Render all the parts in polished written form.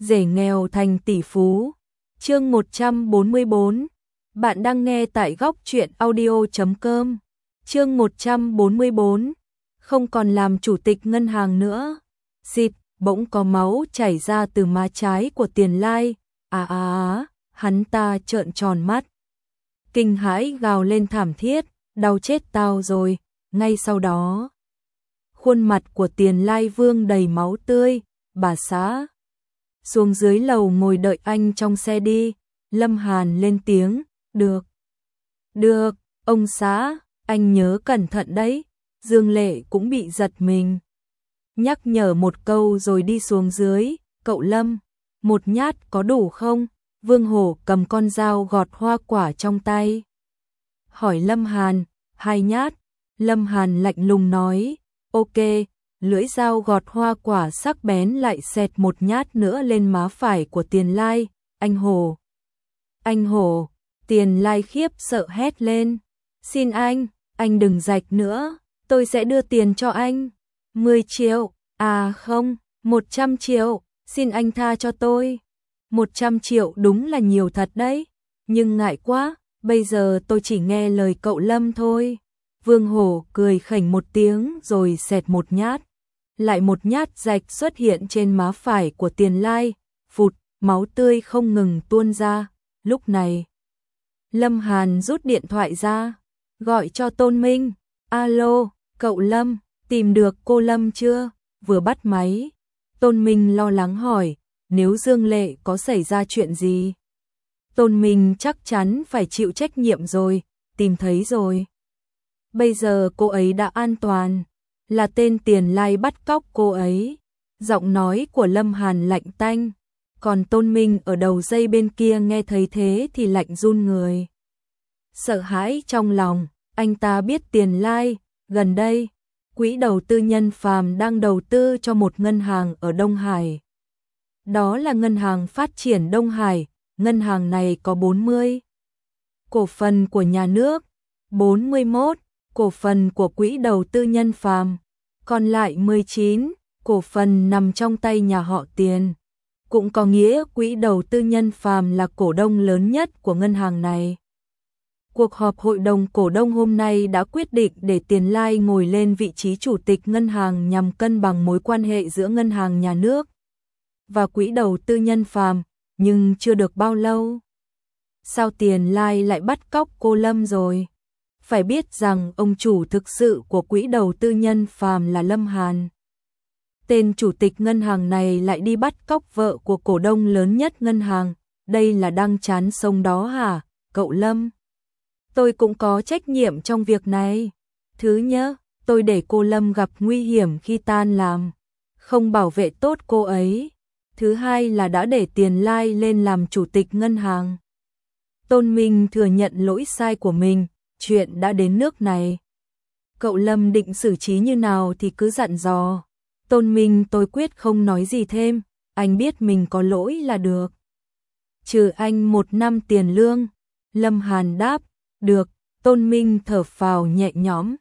rể nghèo thành tỷ phú. Chương 144. Bạn đang nghe tại góc truyện audio.com. Chương 144. Không còn làm chủ tịch ngân hàng nữa. Xịt, bỗng có máu chảy ra từ má trái của Tiền Lai. Hắn ta trợn tròn mắt. Kinh hãi gào lên thảm thiết, đau chết tao rồi. Ngay sau đó, khuôn mặt của Tiền Lai vương đầy máu tươi. Bà xã, xuống dưới lầu ngồi đợi anh trong xe đi. Lâm Hàn lên tiếng, được. Được, ông xã, anh nhớ cẩn thận đấy. Dương Lệ cũng bị giật mình. Nhắc nhở một câu rồi đi xuống dưới. Cậu Lâm, một nhát có đủ không? Vương Hổ cầm con dao gọt hoa quả trong tay, hỏi Lâm Hàn. 2 nhát. Lâm Hàn lạnh lùng nói, ok. Lưỡi dao gọt hoa quả sắc bén lại xẹt một nhát nữa lên má phải của Tiền Lai. Anh Hổ! Anh Hổ! Tiền Lai khiếp sợ hét lên. Xin anh đừng rạch nữa, tôi sẽ đưa tiền cho anh. 10 triệu, à không, 100 triệu, xin anh tha cho tôi. 100 triệu đúng là nhiều thật đấy, nhưng ngại quá, bây giờ tôi chỉ nghe lời cậu Lâm thôi. Vương Hổ cười khảnh một tiếng rồi xẹt một nhát. Lại một nhát rạch xuất hiện trên má phải của Tiền Lai, phụt, máu tươi không ngừng tuôn ra. Lúc này, Lâm Hàn rút điện thoại ra, gọi cho Tôn Minh. Alo, cậu Lâm, tìm được cô Lâm chưa? Vừa bắt máy, Tôn Minh lo lắng hỏi, nếu Dương Lệ có xảy ra chuyện gì? Tôn Minh chắc chắn phải chịu trách nhiệm rồi, tìm thấy rồi. Bây giờ cô ấy đã an toàn, là tên Tiền Lai bắt cóc cô ấy. Giọng nói của Lâm Hàn lạnh tanh, còn Tôn Minh ở đầu dây bên kia nghe thấy thế thì lạnh run người. Sợ hãi trong lòng, anh ta biết Tiền Lai, gần đây, quỹ đầu tư Nhân Phàm đang đầu tư cho một ngân hàng ở Đông Hải. Đó là Ngân hàng Phát triển Đông Hải, ngân hàng này có 40 cổ phần của nhà nước, 41 cổ phần của quỹ đầu tư Nhân Phàm, còn lại 19 cổ phần nằm trong tay nhà họ Tiền. Cũng có nghĩa quỹ đầu tư Nhân Phàm là cổ đông lớn nhất của ngân hàng này. Cuộc họp hội đồng cổ đông hôm nay đã quyết định để Tiền Lai ngồi lên vị trí chủ tịch ngân hàng nhằm cân bằng mối quan hệ giữa ngân hàng nhà nước và quỹ đầu tư Nhân Phàm, nhưng chưa được bao lâu, sao Tiền Lai lại bắt cóc cô Lâm rồi? Phải biết rằng ông chủ thực sự của quỹ đầu tư Nhân Phàm là Lâm Hàn. Tên chủ tịch ngân hàng này lại đi bắt cóc vợ của cổ đông lớn nhất ngân hàng, đây là đang chán sống đó hả, cậu Lâm? Tôi cũng có trách nhiệm trong việc này. Thứ nhất, tôi để cô Lâm gặp nguy hiểm khi tan làm, không bảo vệ tốt cô ấy. Thứ hai là đã để Tiền Lai lên làm chủ tịch ngân hàng. Tôn Minh thừa nhận lỗi sai của mình, chuyện đã đến nước này. Cậu Lâm định xử trí như nào thì cứ dặn dò. Tôn Minh tôi quyết không nói gì thêm, anh biết mình có lỗi là được. Trừ anh 1 năm tiền lương. Lâm Hàn đáp, được. Tôn Minh thở phào nhẹ nhõm.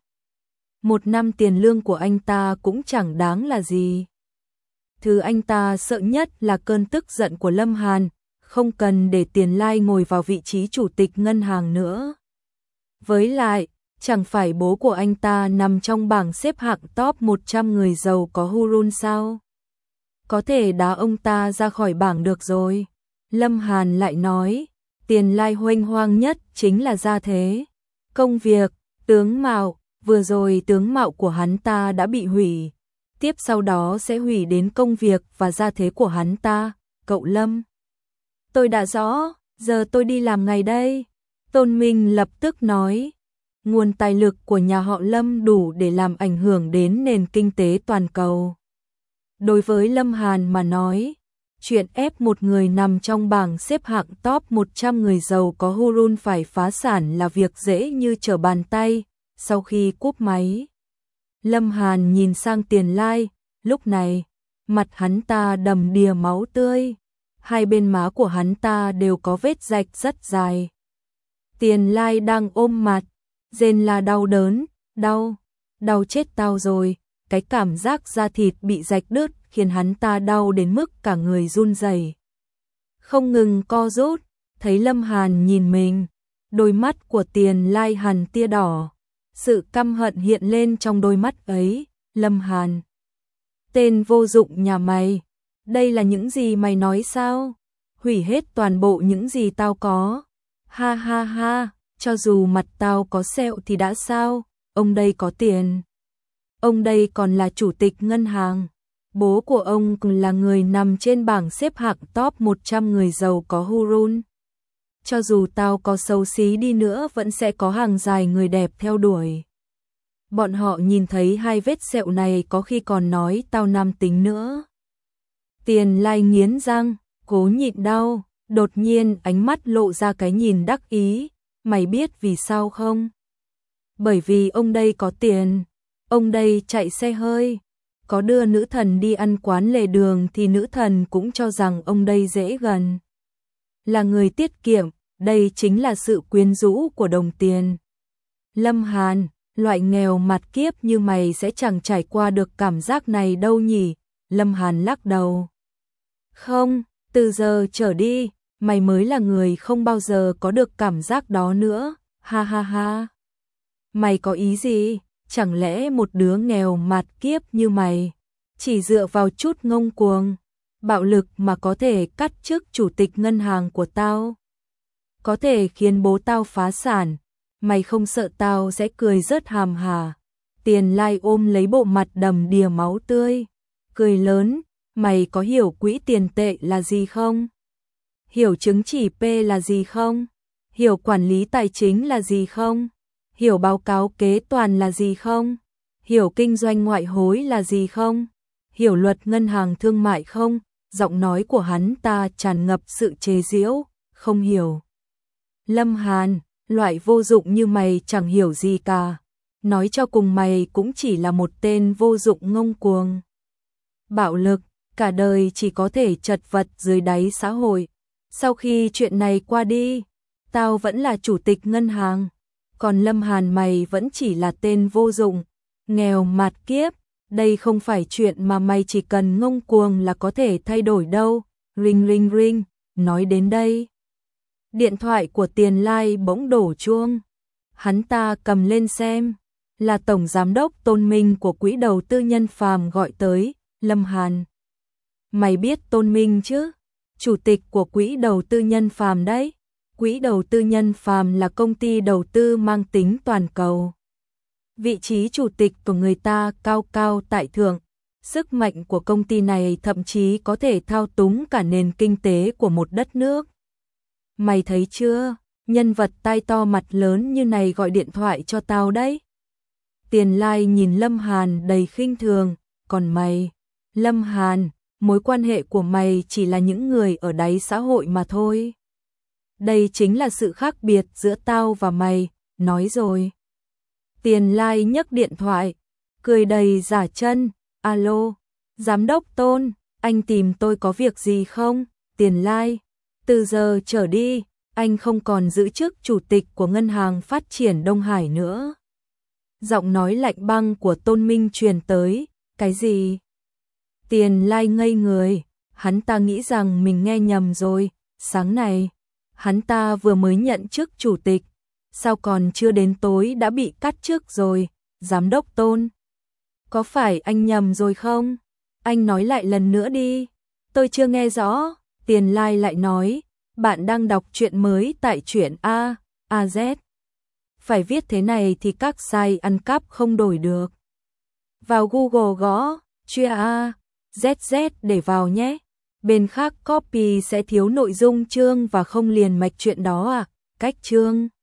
1 năm tiền lương của anh ta cũng chẳng đáng là gì. Thứ anh ta sợ nhất là cơn tức giận của Lâm Hàn, không cần để Tiền Lai ngồi vào vị trí chủ tịch ngân hàng nữa. Với lại, chẳng phải bố của anh ta nằm trong bảng xếp hạng top 100 người giàu có Hurun sao? Có thể đá ông ta ra khỏi bảng được rồi. Lâm Hàn lại nói, Tiền Lai huênh hoang nhất chính là gia thế. Công việc, tướng mạo, vừa rồi tướng mạo của hắn ta đã bị hủy. Tiếp sau đó sẽ hủy đến công việc và gia thế của hắn ta, cậu Lâm. Tôi đã rõ, giờ tôi đi làm ngày đây. Tôn Minh lập tức nói, nguồn tài lực của nhà họ Lâm đủ để làm ảnh hưởng đến nền kinh tế toàn cầu. Đối với Lâm Hàn mà nói, chuyện ép một người nằm trong bảng xếp hạng top 100 người giàu có Hurun phải phá sản là việc dễ như trở bàn tay. Sau khi cúp máy, Lâm Hàn nhìn sang Tiền Lai, lúc này, mặt hắn ta đầm đìa máu tươi, hai bên má của hắn ta đều có vết rạch rất dài. Tiền Lai đang ôm mặt, rên là đau đớn, đau chết tao rồi, cái cảm giác da thịt bị rạch đứt khiến hắn ta đau đến mức cả người run rẩy, không ngừng co rút. Thấy Lâm Hàn nhìn mình, đôi mắt của Tiền Lai hằn tia đỏ, sự căm hận hiện lên trong đôi mắt ấy. Lâm Hàn, tên vô dụng nhà mày, đây là những gì mày nói sao? Hủy hết toàn bộ những gì tao có. Ha ha ha, cho dù mặt tao có sẹo thì đã sao, ông đây có tiền. Ông đây còn là chủ tịch ngân hàng. Bố của ông là người nằm trên bảng xếp hạng top 100 người giàu có Hurun. Cho dù tao có xấu xí đi nữa vẫn sẽ có hàng dài người đẹp theo đuổi. Bọn họ nhìn thấy hai vết sẹo này có khi còn nói tao nam tính nữa. Tiền Lai nghiến răng, cố nhịn đau, đột nhiên ánh mắt lộ ra cái nhìn đắc ý. Mày biết vì sao không? Bởi vì ông đây có tiền, ông đây chạy xe hơi, có đưa nữ thần đi ăn quán lề đường thì nữ thần cũng cho rằng ông đây dễ gần. Là người tiết kiệm, đây chính là sự quyến rũ của đồng tiền. Lâm Hàn, loại nghèo mặt kiếp như mày sẽ chẳng trải qua được cảm giác này đâu nhỉ? Lâm Hàn lắc đầu. Không, từ giờ trở đi, mày mới là người không bao giờ có được cảm giác đó nữa. Ha ha ha. Mày có ý gì? Chẳng lẽ một đứa nghèo mặt kiếp như mày, chỉ dựa vào chút ngông cuồng, bạo lực mà có thể cắt chức chủ tịch ngân hàng của tao? Có thể khiến bố tao phá sản, mày không sợ tao sẽ cười rớt hàm hả? Tiền Lai ôm lấy bộ mặt đầm đìa máu tươi, cười lớn. Mày có hiểu quỹ tiền tệ là gì không? Hiểu chứng chỉ P là gì không? Hiểu quản lý tài chính là gì không? Hiểu báo cáo kế toán là gì không? Hiểu kinh doanh ngoại hối là gì không? Hiểu luật ngân hàng thương mại không? Giọng nói của hắn ta tràn ngập sự chế giễu. Không hiểu. Lâm Hàn, loại vô dụng như mày chẳng hiểu gì cả. Nói cho cùng mày cũng chỉ là một tên vô dụng ngông cuồng. Bạo lực, cả đời chỉ có thể chật vật dưới đáy xã hội. Sau khi chuyện này qua đi, tao vẫn là chủ tịch ngân hàng. Còn Lâm Hàn mày vẫn chỉ là tên vô dụng, nghèo mạt kiếp. Đây không phải chuyện mà mày chỉ cần ngông cuồng là có thể thay đổi đâu. Ring ring ring, nói đến đây. Điện thoại của Tiền Lai bỗng đổ chuông. Hắn ta cầm lên xem, là Tổng Giám đốc Tôn Minh của Quỹ đầu tư Nhân Phàm gọi tới. Lâm Hàn, mày biết Tôn Minh chứ? Chủ tịch của Quỹ đầu tư Nhân Phàm đấy. Quỹ đầu tư Nhân Phàm là công ty đầu tư mang tính toàn cầu. Vị trí chủ tịch của người ta cao cao tại thượng. Sức mạnh của công ty này thậm chí có thể thao túng cả nền kinh tế của một đất nước. Mày thấy chưa? Nhân vật tai to mặt lớn như này gọi điện thoại cho tao đấy. Tiền Lai nhìn Lâm Hàn đầy khinh thường. Còn mày, Lâm Hàn, mối quan hệ của mày chỉ là những người ở đáy xã hội mà thôi. Đây chính là sự khác biệt giữa tao và mày, nói rồi. Tiền Lai nhấc điện thoại, cười đầy giả chân. Alo, Giám đốc Tôn, anh tìm tôi có việc gì không? Tiền Lai, từ giờ trở đi, anh không còn giữ chức chủ tịch của Ngân hàng Phát triển Đông Hải nữa. Giọng nói lạnh băng của Tôn Minh truyền tới. Cái gì? Tiền Lai ngây người, hắn ta nghĩ rằng mình nghe nhầm rồi. Sáng này, hắn ta vừa mới nhận chức chủ tịch, sao còn chưa đến tối đã bị cắt chức rồi? Giám đốc Tôn, có phải anh nhầm rồi không? Anh nói lại lần nữa đi, tôi chưa nghe rõ. Tiền Lai lại nói, bạn đang đọc truyện mới tại truyện AZ. Phải viết thế này thì các site ăn cắp không đổi được. Vào Google gõ truyện AZZ để vào nhé. Bên khác copy sẽ thiếu nội dung chương và không liền mạch truyện đó à? Cách chương